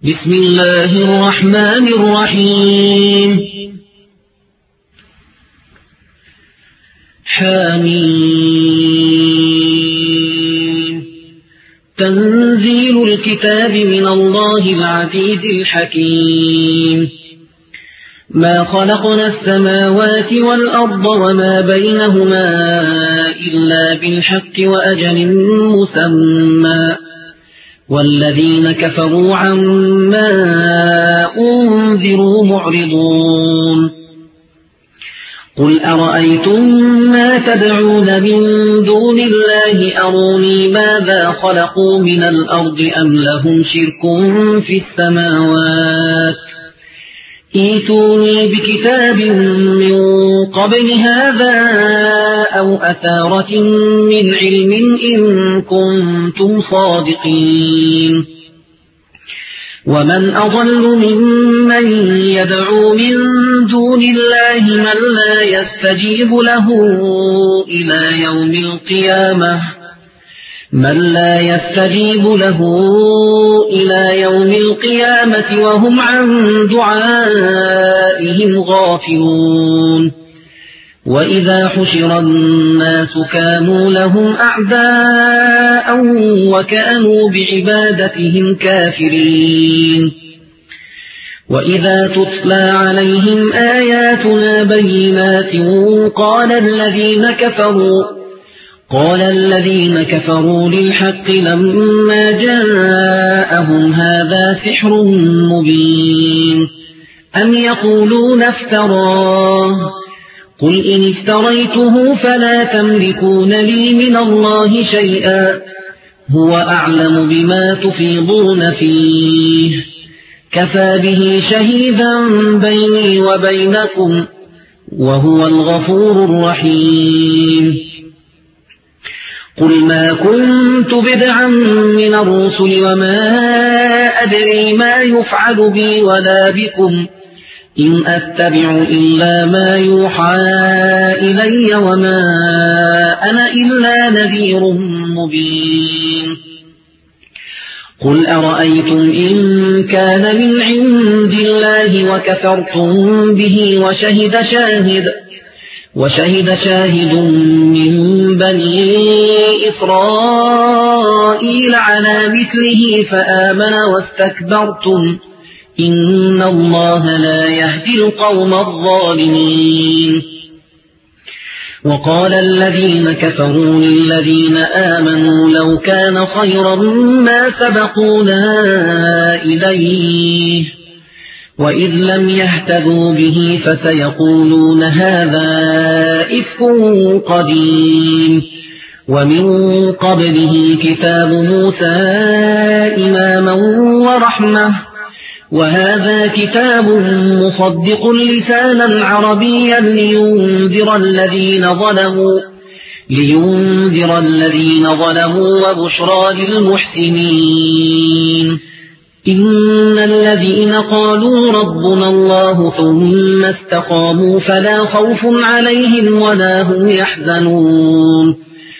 بسم الله الرحمن الرحيم حميم تنزيل الكتاب من الله العزيز الحكيم ما خلقنا السماوات والأرض وما بينهما إلا بالحق وأجل مسمى والذين كفروا عما أنذروا معرضون قل أرأيتم ما تدعون من دون الله أروني ماذا خلقوا من الأرض أم لهم شرك في السماوات ائتوني بكتاب من قبل هذا أو أثارة من علم إن كنتم صادقين ومن أضل ممن يدعو من دون الله من لا يستجيب له إلى يوم القيامة وهم عن دعائهم غافلون وإذا حشر الناس كانوا لهم أعداء وكانوا بعبادتهم كافرين وإذا تتلى عليهم آياتنا بينات قال الذين كفروا للحق لما جاءهم هذا سحر مبين أم يقولون افتراه قل إن افتريته فلا تملكون لي من الله شيئا هو أعلم بما تفيضون فيه كفى به شهيدا بيني وبينكم وهو الغفور الرحيم قل ما كنت بدعا من الرسل وما أدري ما يفعل بي ولا بكم إن أتبع إلا ما يوحى إلي وما أنا إلا نذير مبين قل أرأيتم إن كان من عند الله وكفرتم به وشهد شاهد من بني إسرائيل على مثله فآمن واستكبرتم إن الله لا يهدي القوم الظالمين وقال الذين كفروا للذين آمنوا لو كان خيرا ما سبقونا إليه وإذ لم يهتدوا به فسيقولون هذا إفك قديم ومن قبله كتاب موسى إماما ورحمة وهذا كتاب مصدق لسانا عربيا لينذر الذين ظلموا وبشرى للمحسنين إن الذين قالوا ربنا الله ثم استقاموا فلا خوف عليهم ولا هم يحزنون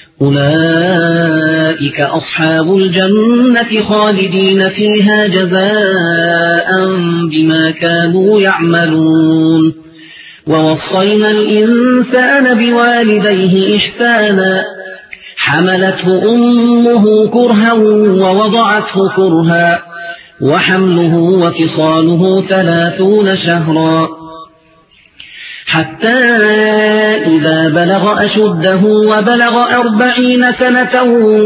أولئك أصحاب الجنة خالدين فيها جزاء بما كانوا يعملون ووصينا الإنسان بوالديه إحسانا حملته أمه كرها ووضعته كرها وحمله وفصاله 30 شهرا حتى إذا بلغ أشده وبلغ 40 سنة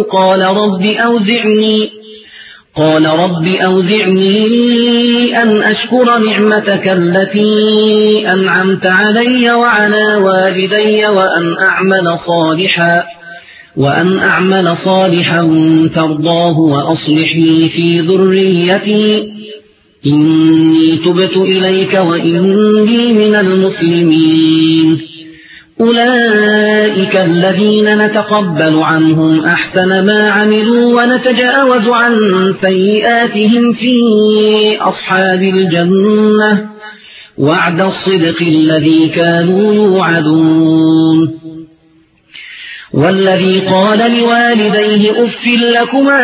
قال رب أوزعني أن أشكر نعمتك التي أنعمت علي وعلى والدي وأن أعمل صالحا ترضاه وأصلح لي في ذريتي إني تبت إليك وإني من المسلمين أولئك الذين نتقبل عنهم أحسن ما عملوا ونتجاوز عن سيئاتهم في أصحاب الجنة وعد الصدق الذي كانوا يوعدون والذي قال لوالديه أف لكما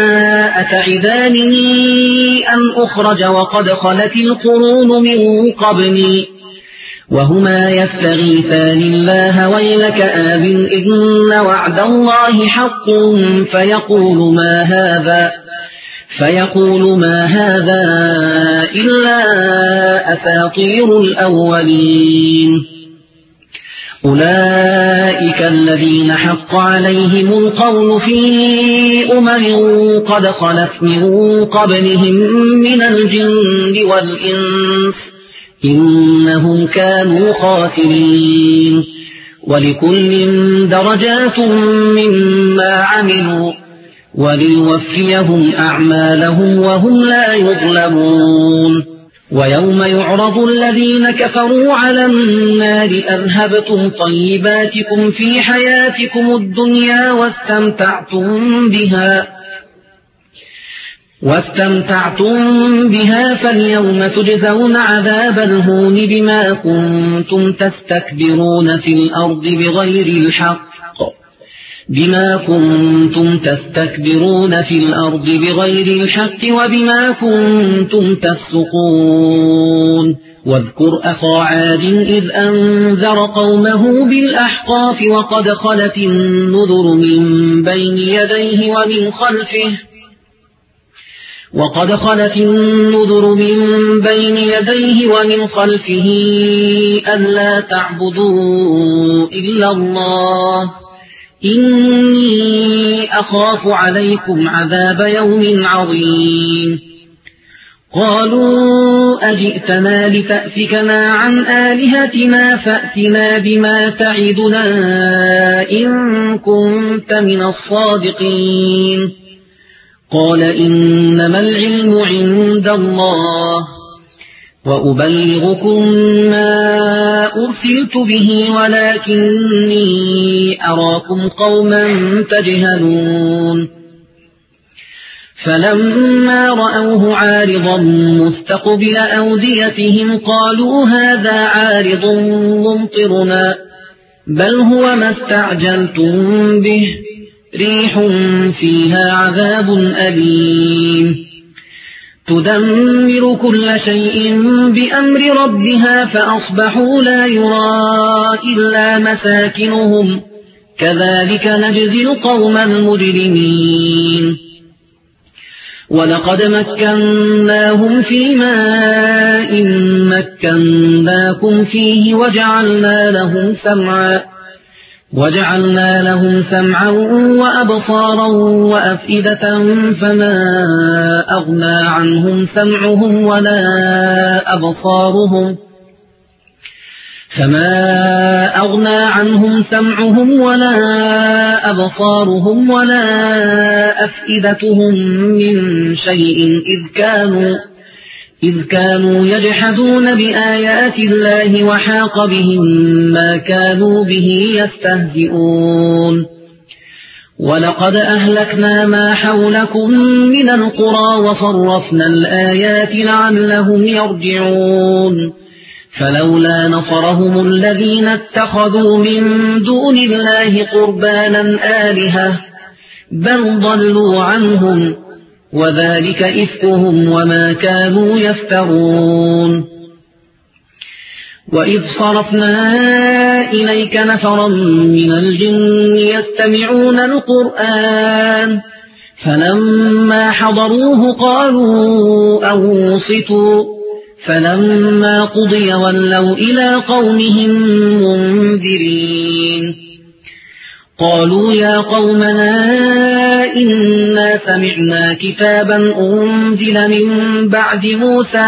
أتعدانني أن أخرج وقد خلت القرون من قبلي وهما يستغيثان الله ويلك آمن إن وعد الله حق فيقول ما هذا إلا أساطير الأولين أولئك الذين حق عليهم القول في قد خلت من قبلهم من الجن والإنس إنهم كانوا خاسرين ولكل درجات مما عملوا وليوفيهم أعمالهم وهم لا يظلمون ويوم يعرض الذين كفروا على النار أذهبتم طيباتكم في حياتكم الدنيا واستمتعتم بها فاليوم تجزون عذاب الهون بما كنتم تستكبرون في الأرض بغير الحق وبما كنتم تفسقون واذكر أخا عاد إذ أنذر قومه بالأحقاف وقد خلت النذر من بين يديه ومن خلفه ألا تعبدوا إلا الله إني أخاف عليكم عذاب يوم عظيم قالوا أجئتنا لتأفكنا عن آلهتنا فأتنا بما تعدنا إن كنت من الصادقين قال إنما العلم عند الله وأبلغكم ما أرسلت به ولكني أراكم قوما تجهلون فلما رأوه عارضا مستقبل أوديتهم قالوا هذا عارض ممطرنا بل هو ما استعجلتم به ريح فيها عذاب أليم تدمر كل شيء بأمر ربها فأصبحوا لا يرى إلا مساكنهم كذلك نجزي القوم المجرمين ولقد مكناهم في ماء مكناكم فيه وجعلنا لهم سمعا وأبصارا وأفئدة فما أغنى عنهم سمعهم ولا أبصارهم ولا أفئدتهم من شيء إذ كانوا يجحدون بآيات الله وحاق بهم ما كانوا به يستهزئون ولقد أهلكنا ما حولكم من القرى وصرفنا الآيات لعلهم يرجعون فلولا نصرهم الذين اتخذوا من دون الله قربانا آلهة بل ضلوا عنهم وذلك إفكهم وما كانوا يفترون وإذ صرفنا إليك نفرا من الجن يستمعون القرآن فلما حضروه قالوا أنصتوا فلما قضي ولوا إلى قومهم منذرين قالوا يا قومنا إنا سمعنا كتابا أنزل من بعد موسى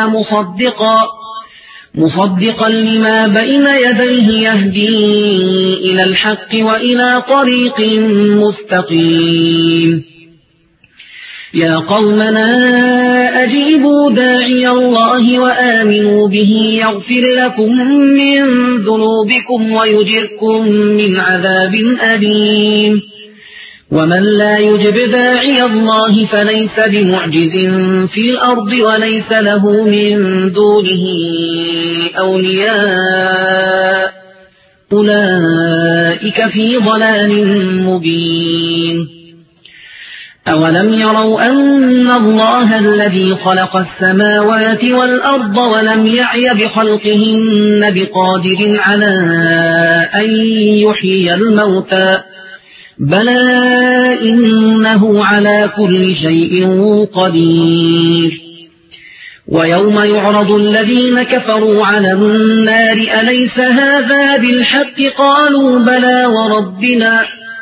مصدقا لما بين يديه يهدي إلى الحق وإلى طريق مستقيم يا قومنا أجيبوا داعي الله وآمنوا به يغفر لكم من ذنوبكم ويجركم من عذاب أليم ومن لا يجب داعي الله فليس بمعجز في الأرض وليس له من دونه أولياء أولئك في ضلال مبين أولم يروا أن الله الذي خلق السماوات والأرض ولم يعي بخلقهن بقادر على أن يحيي الموتى بلى إنه على كل شيء قدير ويوم يعرض الذين كفروا على النار أليس هذا بالحق قالوا بلى وربنا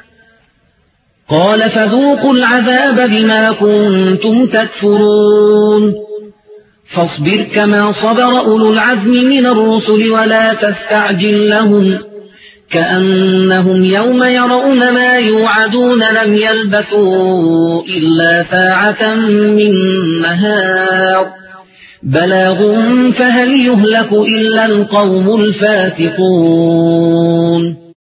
قال فذوقوا العذاب بما كنتم تكفرون فاصبر كما صبر أولو العزم من الرسل ولا تستعجل لهم كأنهم يوم يرون ما يوعدون لم يلبثوا إلا ساعة من نهار بلاغ فهل يهلك إلا القوم الفاسقون